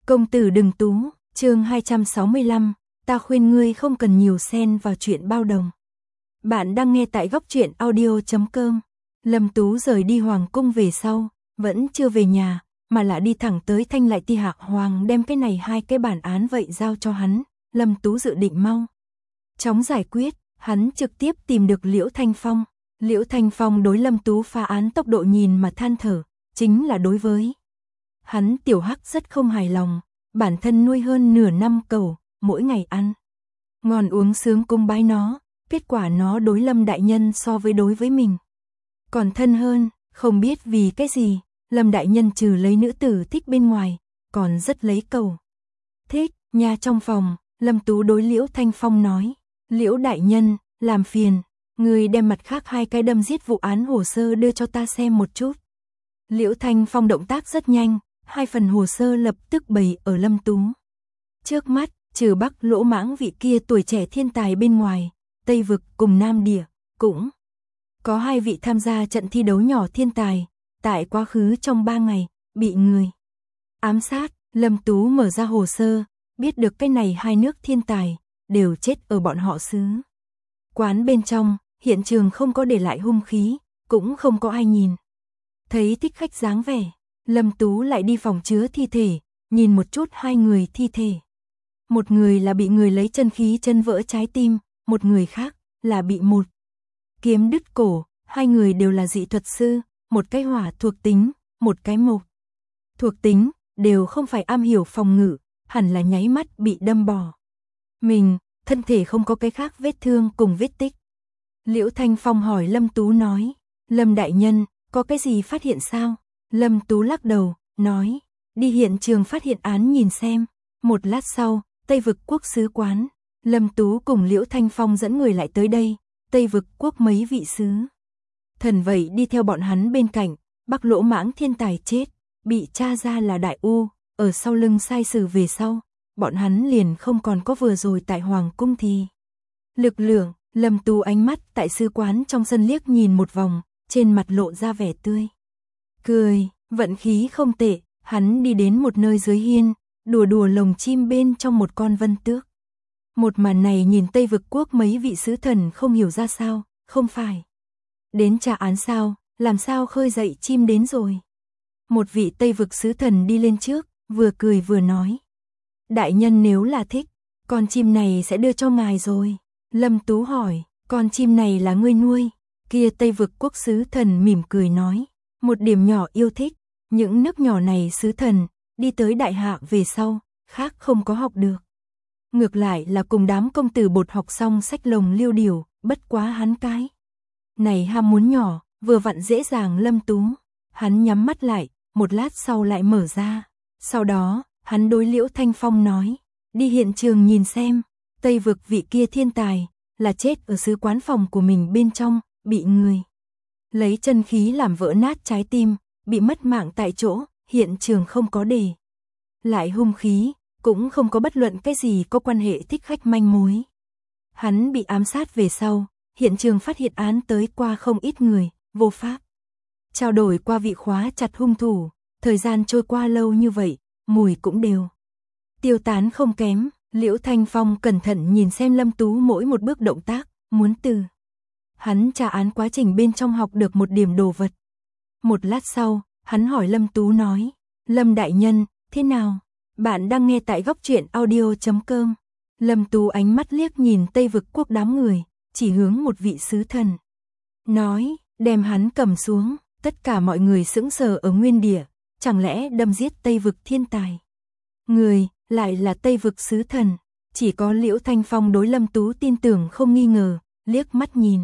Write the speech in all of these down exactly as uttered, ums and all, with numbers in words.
Công tử đừng tú, chương hai trăm sáu mươi lăm, ta khuyên ngươi không cần nhiều xen vào chuyện bao đồng. Bạn đang nghe tại góc truyện audio chấm com. Lâm Tú rời đi hoàng cung về sau, vẫn chưa về nhà, mà lại đi thẳng tới Thanh Lại Ti Hạc Hoàng đem cái này hai cái bản án vậy giao cho hắn. Lâm Tú dự định mau chóng giải quyết, hắn trực tiếp tìm được Liễu Thanh Phong. Liễu Thanh Phong đối Lâm Tú phá án tốc độ nhìn mà than thở, chính là đối với hắn tiểu hắc rất không hài lòng, bản thân nuôi hơn nửa năm cẩu, mỗi ngày ăn ngon uống sướng cung bái nó, kết quả nó đối Lâm đại nhân so với đối với mình còn thân hơn, không biết vì cái gì, Lâm đại nhân trừ lấy nữ tử thích bên ngoài, còn rất lấy cẩu thích. Nhà trong phòng, Lâm Tú đối Liễu Thanh Phong nói, Liễu đại nhân, làm phiền, người đem mặt khác hai cái đâm giết vụ án hồ sơ đưa cho ta xem một chút. Liễu Thanh Phong động tác rất nhanh, hai phần hồ sơ lập tức bày ở Lâm Tú trước mắt, trừ Bắc Lỗ Mãng vị kia tuổi trẻ thiên tài bên ngoài, Tây Vực cùng Nam Địa cũng có hai vị tham gia trận thi đấu nhỏ thiên tài, tại quá khứ trong ba ngày bị người ám sát. Lâm Tú mở ra hồ sơ, biết được cái này hai nước thiên tài đều chết ở bọn họ xứ quán bên trong, hiện trường không có để lại hung khí, cũng không có ai nhìn thấy thích khách dáng vẻ. Lâm Tú lại đi phòng chứa thi thể, nhìn một chút hai người thi thể. Một người là bị người lấy chân khí chân vỡ trái tim, một người khác là bị một kiếm đứt cổ, hai người đều là dị thuật sư, một cái hỏa thuộc tính, một cái mộc thuộc tính, đều không phải am hiểu phòng ngự, hẳn là nháy mắt bị đâm bỏ mình, thân thể không có cái khác vết thương cùng vết tích. Liễu Thanh Phong hỏi Lâm Tú nói, Lâm đại nhân, có cái gì phát hiện sao? Lâm Tú lắc đầu, nói, đi hiện trường phát hiện án nhìn xem. Một lát sau, Tây Vực Quốc sứ quán, Lâm Tú cùng Liễu Thanh Phong dẫn người lại tới đây, Tây Vực Quốc mấy vị sứ thần vậy đi theo bọn hắn bên cạnh, Bắc Lỗ Mãng thiên tài chết, bị tra ra là đại u, ở sau lưng sai sử về sau, bọn hắn liền không còn có vừa rồi tại Hoàng cung thì lực lượng. Lâm Tú ánh mắt tại sứ quán trong sân liếc nhìn một vòng, trên mặt lộ ra vẻ tươi cười, vận khí không tệ, hắn đi đến một nơi dưới hiên, đùa đùa lồng chim bên trong một con vân tước. Một màn này nhìn Tây Vực Quốc mấy vị sứ thần không hiểu ra sao, không phải đến trả án sao, làm sao khơi dậy chim đến rồi. Một vị Tây Vực sứ thần đi lên trước, vừa cười vừa nói, đại nhân nếu là thích, con chim này sẽ đưa cho ngài rồi. Lâm Tú hỏi, con chim này là ngươi nuôi? Kia Tây Vực Quốc sứ thần mỉm cười nói, một điểm nhỏ yêu thích, những nước nhỏ này sứ thần, đi tới đại hạ về sau, khác không có học được. Ngược lại là cùng đám công tử bột học xong sách lồng liêu điều, bất quá hắn cái này ham muốn nhỏ, vừa vặn dễ dàng. Lâm Tú, hắn nhắm mắt lại, một lát sau lại mở ra. Sau đó, hắn đối Liễu Thanh Phong nói, đi hiện trường nhìn xem, Tây Vực vị kia thiên tài, là chết ở sứ quán phòng của mình bên trong, bị người lấy chân khí làm vỡ nát trái tim, bị mất mạng tại chỗ, hiện trường không có để lại hung khí, cũng không có bất luận cái gì có quan hệ thích khách manh mối. Hắn bị ám sát về sau, hiện trường phát hiện án tới qua không ít người, vô pháp trao đổi qua vị khóa chặt hung thủ, thời gian trôi qua lâu như vậy, mùi cũng đều tiêu tán không kém. Liễu Thanh Phong cẩn thận nhìn xem Lâm Tú mỗi một bước động tác, muốn từ hắn tra án quá trình bên trong học được một điểm đồ vật. Một lát sau, hắn hỏi Lâm Tú nói, Lâm đại nhân, thế nào? Bạn đang nghe tại góc truyện audio chấm com. Lâm Tú ánh mắt liếc nhìn Tây Vực Quốc đám người, chỉ hướng một vị sứ thần, nói, đem hắn cầm xuống. Tất cả mọi người sững sờ ở nguyên địa, chẳng lẽ đâm giết Tây Vực thiên tài người lại là Tây Vực sứ thần? Chỉ có Liễu Thanh Phong đối Lâm Tú tin tưởng không nghi ngờ, liếc mắt nhìn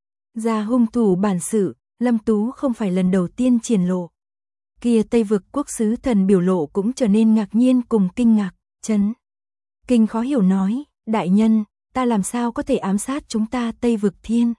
ra hung thủ bản sự, Lâm Tú không phải lần đầu tiên triển lộ. Kia Tây Vực Quốc sứ thần biểu lộ cũng trở nên ngạc nhiên cùng kinh ngạc, chấn kinh khó hiểu nói, đại nhân, ta làm sao có thể ám sát chúng ta Tây Vực thiên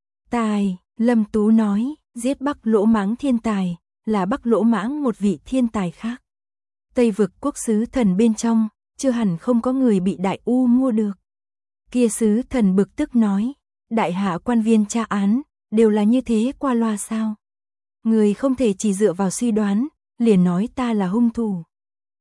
tài? Lâm Tú nói, giết Bắc Lỗ Mãng thiên tài, là Bắc Lỗ Mãng một vị thiên tài khác. Tây Vực Quốc sứ thần bên trong, chưa hẳn không có người bị đại u mua được. Kia sứ thần bực tức nói, đại hạ quan viên tra án, đều là như thế qua loa sao? Người không thể chỉ dựa vào suy đoán, liền nói ta là hung thủ.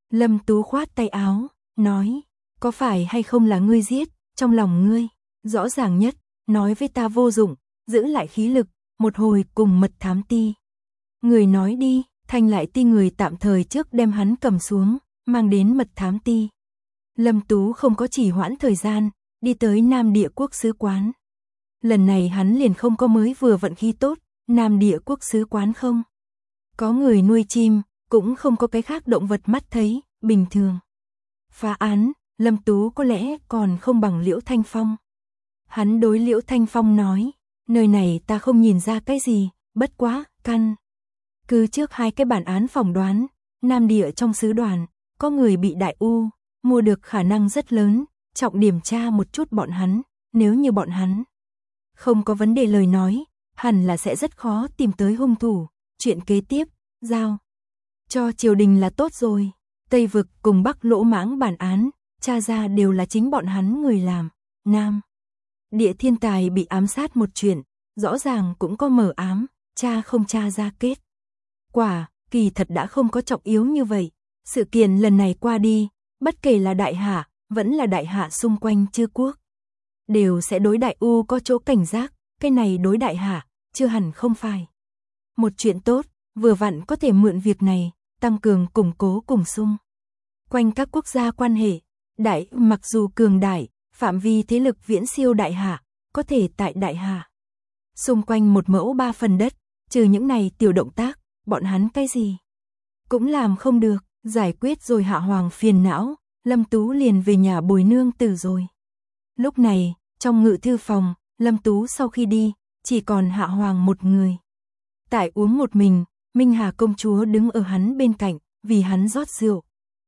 Lâm Tú khoát tay áo, nói, có phải hay không là ngươi giết, trong lòng ngươi, rõ ràng nhất, nói với ta vô dụng, giữ lại khí lực, một hồi cùng mật thám ti. Người nói đi, Thanh lại ti người tạm thời trước đem hắn cầm xuống, mang đến mật thám ti. Lâm Tú không có chỉ hoãn thời gian, đi tới Nam Địa Quốc sứ quán. Lần này hắn liền không có mới vừa vận khí tốt, Nam Địa Quốc sứ quán không có người nuôi chim, cũng không có cái khác động vật mắt thấy, bình thường. Phá án, Lâm Tú có lẽ còn không bằng Liễu Thanh Phong. Hắn đối Liễu Thanh Phong nói, nơi này ta không nhìn ra cái gì, bất quá, căn. Cứ trước hai cái bản án phỏng đoán, Nam Địa trong sứ đoàn, có người bị Đại U, mua được khả năng rất lớn, trọng điểm tra một chút bọn hắn, nếu như bọn hắn không có vấn đề lời nói, hẳn là sẽ rất khó tìm tới hung thủ, chuyện kế tiếp, giao cho triều đình là tốt rồi. Tây Vực cùng Bắc Lỗ Mãng bản án, tra ra đều là chính bọn hắn người làm. Nam Địa thiên tài bị ám sát một chuyện, rõ ràng cũng có mờ ám, tra không tra ra kết quả, kỳ thật đã không có trọng yếu như vậy. Sự kiện lần này qua đi, bất kể là Đại Hạ, vẫn là Đại Hạ xung quanh chư quốc, đều sẽ đối Đại U có chỗ cảnh giác, cái này đối Đại Hạ, chưa hẳn không phải một chuyện tốt, vừa vặn có thể mượn việc này, tăng cường củng cố cùng xung quanh các quốc gia quan hệ. Đại mặc dù cường đại, phạm vi thế lực viễn siêu Đại Hạ, có thể tại Đại Hạ xung quanh một mẫu ba phần đất, trừ những này tiểu động tác, bọn hắn cái gì cũng làm không được. Giải quyết rồi Hạ Hoàng phiền não, Lâm Tú liền về nhà bồi nương tử rồi. Lúc này, trong ngự thư phòng, Lâm Tú sau khi đi, chỉ còn Hạ Hoàng một người. Tại uống một mình, Minh Hà công chúa đứng ở hắn bên cạnh, vì hắn rót rượu.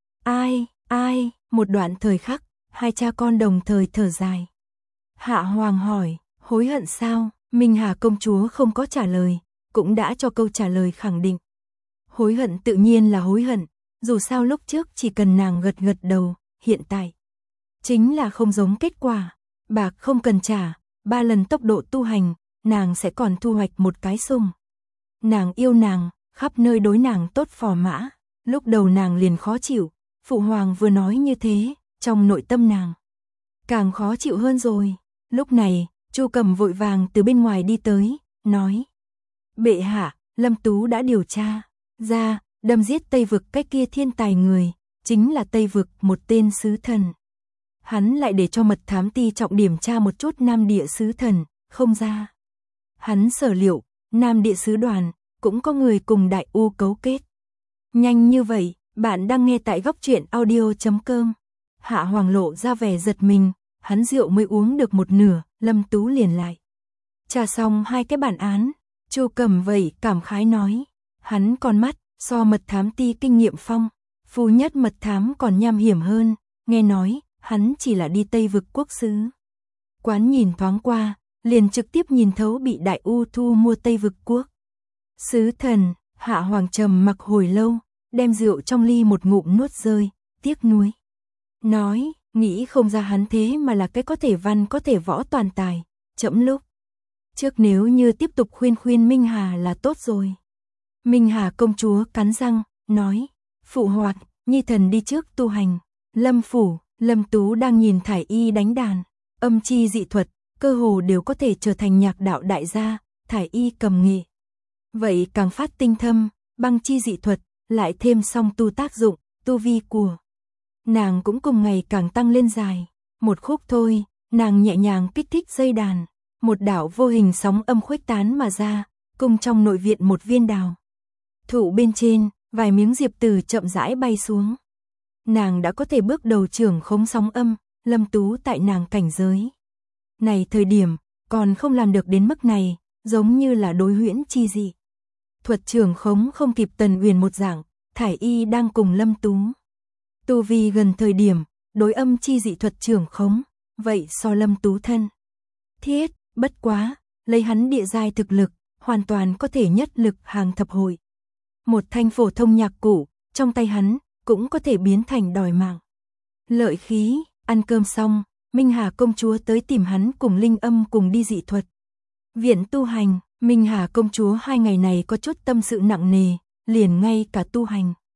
Ai, ai, một đoạn thời khắc, hai cha con đồng thời thở dài. Hạ Hoàng hỏi, hối hận sao? Minh Hà công chúa không có trả lời, cũng đã cho câu trả lời khẳng định. Hối hận tự nhiên là hối hận, dù sao lúc trước chỉ cần nàng gật gật đầu, hiện tại chính là không giống kết quả. Bạc không cần trả, ba lần tốc độ tu hành, nàng sẽ còn thu hoạch một cái sung. Nàng yêu nàng, khắp nơi đối nàng tốt phò mã, lúc đầu nàng liền khó chịu, phụ hoàng vừa nói như thế, trong nội tâm nàng càng khó chịu hơn rồi. Lúc này, Chu Cầm vội vàng từ bên ngoài đi tới, nói: "Bệ hạ, Lâm Tú đã điều tra ra, đâm giết Tây Vực cái kia thiên tài người, chính là Tây Vực một tên sứ thần. Hắn lại để cho mật thám ti trọng điểm tra một chút Nam Địa sứ thần, không ra. Hắn sở liệu, Nam Địa sứ đoàn, cũng có người cùng Đại U cấu kết." Nhanh như vậy, bạn đang nghe tại góc truyện audio chấm com. Hạ Hoàng lộ ra vẻ giật mình, hắn rượu mới uống được một nửa, Lâm Tú liền lại tra xong hai cái bản án. Chu Cầm vậy cảm khái nói, hắn con mắt so mật thám ti kinh nghiệm phong phú nhất mật thám còn nham hiểm hơn, nghe nói hắn chỉ là đi Tây Vực quốc sứ quán nhìn thoáng qua, liền trực tiếp nhìn thấu bị Đại U thu mua Tây Vực quốc sứ thần. Hạ Hoàng trầm mặc hồi lâu, đem rượu trong ly một ngụm nuốt rơi, tiếc nuối nói, nghĩ không ra hắn thế mà là cái có thể văn có thể võ toàn tài, chậm lúc trước nếu như tiếp tục khuyên khuyên Minh Hà là tốt rồi. Minh Hà công chúa cắn răng, nói, phụ hoàng, nhi thần đi trước tu hành. Lâm phủ, Lâm Tú đang nhìn Thải Y đánh đàn, âm chi dị thuật, cơ hồ đều có thể trở thành nhạc đạo đại gia. Thải Y cầm nghệ, vậy càng phát tinh thâm, băng chi dị thuật, lại thêm song tu tác dụng, tu vi của nàng cũng cùng ngày càng tăng lên dài. Một khúc thôi, nàng nhẹ nhàng kích thích dây đàn, một đảo vô hình sóng âm khuếch tán mà ra, cùng trong nội viện một viên đào thụ bên trên, vài miếng diệp tử chậm rãi bay xuống. Nàng đã có thể bước đầu trưởng khống sóng âm. Lâm Tú tại nàng cảnh giới này thời điểm, còn không làm được đến mức này, giống như là đối huyễn chi dị thuật trưởng khống không kịp Tần Uyển một dạng. Thải Y đang cùng Lâm Tú tu vi gần thời điểm, đối âm chi dị thuật trưởng khống, vậy so Lâm Tú thân thiết, bất quá, lấy hắn địa giai thực lực, hoàn toàn có thể nhất lực hàng thập hội. Một thanh phổ thông nhạc cụ, trong tay hắn, cũng có thể biến thành đòi mạng lợi khí. Ăn cơm xong, Minh Hà công chúa tới tìm hắn cùng Linh Âm cùng đi dị thuật viện tu hành. Minh Hà công chúa hai ngày này có chút tâm sự nặng nề, liền ngay cả tu hành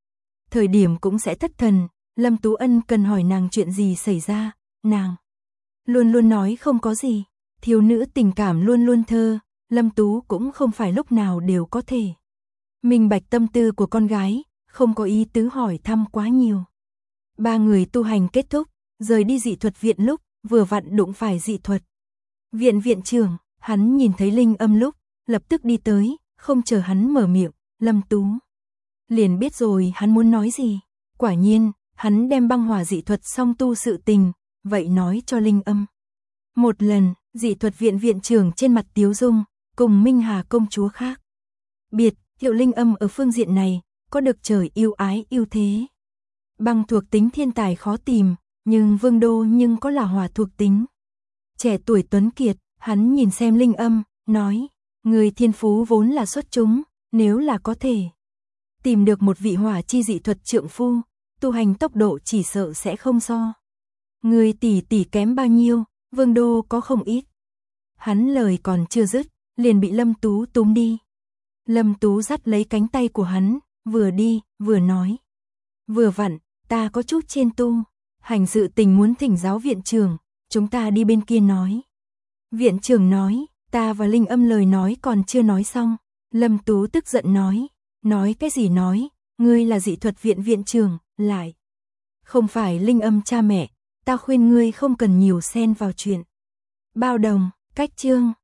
thời điểm cũng sẽ thất thần, Lâm Tú Ân cần hỏi nàng chuyện gì xảy ra, nàng luôn luôn nói không có gì, thiếu nữ tình cảm luôn luôn thơ, Lâm Tú cũng không phải lúc nào đều có thể minh bạch tâm tư của con gái, không có ý tứ hỏi thăm quá nhiều. Ba người tu hành kết thúc, rời đi dị thuật viện lúc, vừa vặn đụng phải dị thuật viện viện trưởng, hắn nhìn thấy Linh Âm lúc, lập tức đi tới, không chờ hắn mở miệng, Lâm Tú liền biết rồi hắn muốn nói gì. Quả nhiên, hắn đem băng hỏa dị thuật song tu sự tình, vậy nói cho Linh Âm. Một lần, dị thuật viện viện trưởng trên mặt tiếu dung, cùng Minh Hà công chúa khác biệt, Thiệu Linh Âm ở phương diện này, có được trời yêu ái yêu thế. Băng thuộc tính thiên tài khó tìm, nhưng Vương Đô nhưng có là hỏa thuộc tính. Trẻ tuổi tuấn kiệt, hắn nhìn xem Linh Âm, nói, người thiên phú vốn là xuất chúng, nếu là có thể tìm được một vị hỏa chi dị thuật trượng phu, tu hành tốc độ chỉ sợ sẽ không so. Người tỷ tỷ kém bao nhiêu, Vương Đô có không ít. Hắn lời còn chưa dứt, liền bị Lâm Tú túm đi. Lâm Tú dắt lấy cánh tay của hắn, vừa đi, vừa nói. Vừa vặn, ta có chút trên tu, hành sự tình muốn thỉnh giáo viện trưởng, chúng ta đi bên kia nói. Viện trưởng nói, ta và Linh Âm lời nói còn chưa nói xong. Lâm Tú tức giận nói, nói cái gì nói, ngươi là dị thuật viện viện trưởng, lại không phải Linh Âm cha mẹ, ta khuyên ngươi không cần nhiều xen vào chuyện bao đồng. Cách chương